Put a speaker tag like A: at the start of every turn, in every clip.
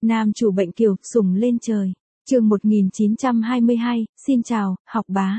A: Nam chủ bệnh kiều, sủng lên trời. Chương 1922, xin chào, học bá.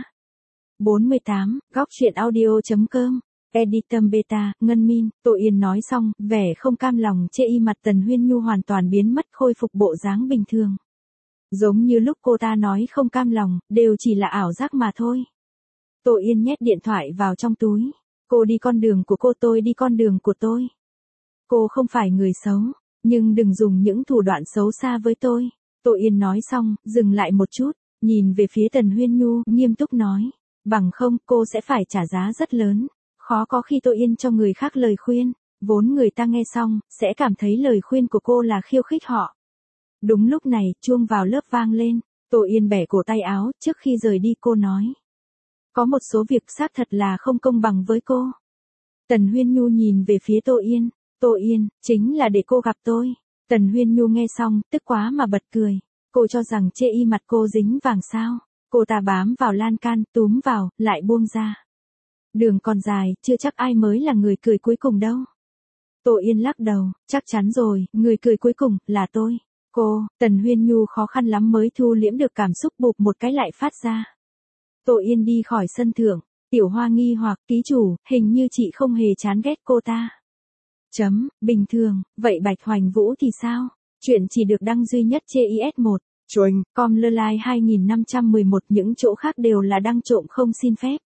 A: 48, góc truyện audio.com. Editum Beta, Ngân Min, Tội Yên nói xong, vẻ không cam lòng chê y mặt Tần Huyên Nhu hoàn toàn biến mất, khôi phục bộ dáng bình thường. Giống như lúc cô ta nói không cam lòng, đều chỉ là ảo giác mà thôi. Tội Yên nhét điện thoại vào trong túi. Cô đi con đường của cô, tôi đi con đường của tôi. Cô không phải người xấu, nhưng đừng dùng những thủ đoạn xấu xa với tôi. Tội Yên nói xong, dừng lại một chút, nhìn về phía Tần Huyên Nhu, nghiêm túc nói. Bằng không, cô sẽ phải trả giá rất lớn. Khó có khi Tội Yên cho người khác lời khuyên, vốn người ta nghe xong, sẽ cảm thấy lời khuyên của cô là khiêu khích họ. Đúng lúc này, chuông vào lớp vang lên, Tội Yên bẻ cổ tay áo, trước khi rời đi cô nói. Có một số việc xác thật là không công bằng với cô. Tần Huyên Nhu nhìn về phía Tội Yên, Tội Yên, chính là để cô gặp tôi. Tần Huyên Nhu nghe xong, tức quá mà bật cười, cô cho rằng chê y mặt cô dính vàng sao. Cô ta bám vào lan can, túm vào, lại buông ra. Đường còn dài, chưa chắc ai mới là người cười cuối cùng đâu. Tội Yên lắc đầu, chắc chắn rồi, người cười cuối cùng, là tôi. Cô, Tần Huyên Nhu khó khăn lắm mới thu liễm được cảm xúc, bụp một cái lại phát ra. Tội Yên đi khỏi sân thượng, Tiểu Hoa nghi hoặc, ký chủ, hình như chị không hề chán ghét cô ta. Bình thường, vậy Bạch Hoành Vũ thì sao? Chuyện chỉ được đăng duy nhất trên IS1. Choing, com.ly 2511, những chỗ khác đều là đăng trộm không xin phép.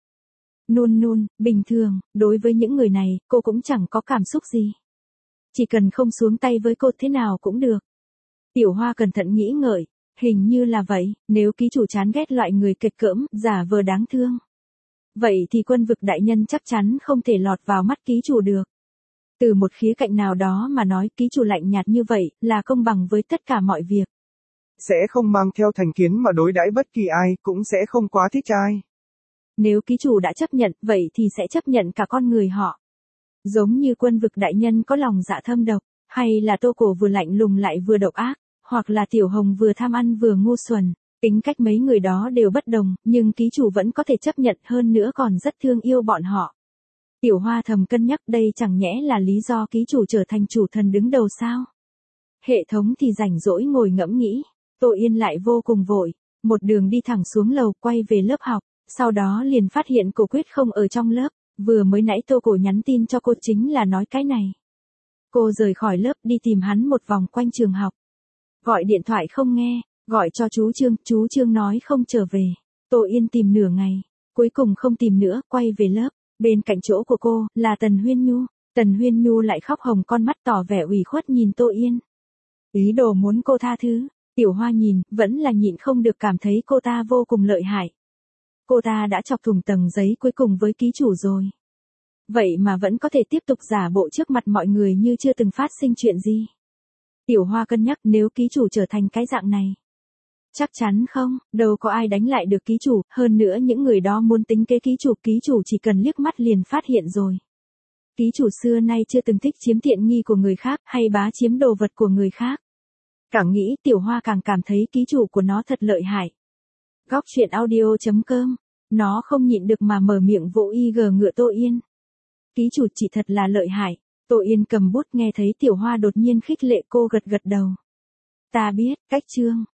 A: Nun, bình thường, đối với những người này, cô cũng chẳng có cảm xúc gì. Chỉ cần không xuống tay với cô thế nào cũng được. Tiểu Hoa cẩn thận nghĩ ngợi, hình như là vậy, nếu ký chủ chán ghét loại người kịch cỡm, giả vờ đáng thương. Vậy thì Quân Vực đại nhân chắc chắn không thể lọt vào mắt ký chủ được. Từ một khía cạnh nào đó mà nói, ký chủ lạnh nhạt như vậy, là công bằng với tất cả mọi việc.
B: Sẽ không mang theo thành kiến mà đối đãi bất kỳ ai, cũng sẽ không quá thích ai.
A: Nếu ký chủ đã chấp nhận, vậy thì sẽ chấp nhận cả con người họ. Giống như Quân Vực đại nhân có lòng dạ thâm độc, hay là Tô Cổ vừa lạnh lùng lại vừa độc ác, hoặc là Tiểu Hồng vừa tham ăn vừa ngu xuẩn. Tính cách mấy người đó đều bất đồng, nhưng ký chủ vẫn có thể chấp nhận, hơn nữa còn rất thương yêu bọn họ. Tiểu Hoa thầm cân nhắc, đây chẳng nhẽ là lý do ký chủ trở thành chủ thần đứng đầu sao? Hệ thống thì rảnh rỗi ngồi ngẫm nghĩ. Tội Yên lại vô cùng vội, một đường đi thẳng xuống lầu, quay về lớp học, sau đó liền phát hiện Cổ Quyết không ở trong lớp, vừa mới nãy Tô Cổ nhắn tin cho cô chính là nói cái này. Cô rời khỏi lớp đi tìm hắn một vòng quanh trường học. Gọi điện thoại không nghe, gọi cho chú Trương nói không trở về. Tội Yên tìm nửa ngày, cuối cùng không tìm nữa, quay về lớp, bên cạnh chỗ của cô, là Tần Huyên Nhu. Tần Huyên Nhu lại khóc hồng con mắt tỏ vẻ ủy khuất nhìn Tội Yên. Ý đồ muốn cô tha thứ. Tiểu Hoa nhìn, vẫn là nhịn không được cảm thấy cô ta vô cùng lợi hại. Cô ta đã chọc thủng tầng giấy cuối cùng với ký chủ rồi. Vậy mà vẫn có thể tiếp tục giả bộ trước mặt mọi người như chưa từng phát sinh chuyện gì. Tiểu Hoa cân nhắc, nếu ký chủ trở thành cái dạng này. Chắc chắn không, đâu có ai đánh lại được ký chủ, hơn nữa những người đó muốn tính kế ký chủ chỉ cần liếc mắt liền phát hiện rồi. Ký chủ xưa nay chưa từng thích chiếm tiện nghi của người khác, hay bá chiếm đồ vật của người khác. Càng nghĩ, Tiểu Hoa càng cảm thấy ký chủ của nó thật lợi hại. Góc truyện audio.com, nó không nhịn được mà mở miệng vỗ y gờ ngựa Tội Yên. Ký chủ chị thật là lợi hại. Tội Yên cầm bút, nghe thấy Tiểu Hoa đột nhiên khích lệ, cô gật gật đầu. Ta biết, cách chương.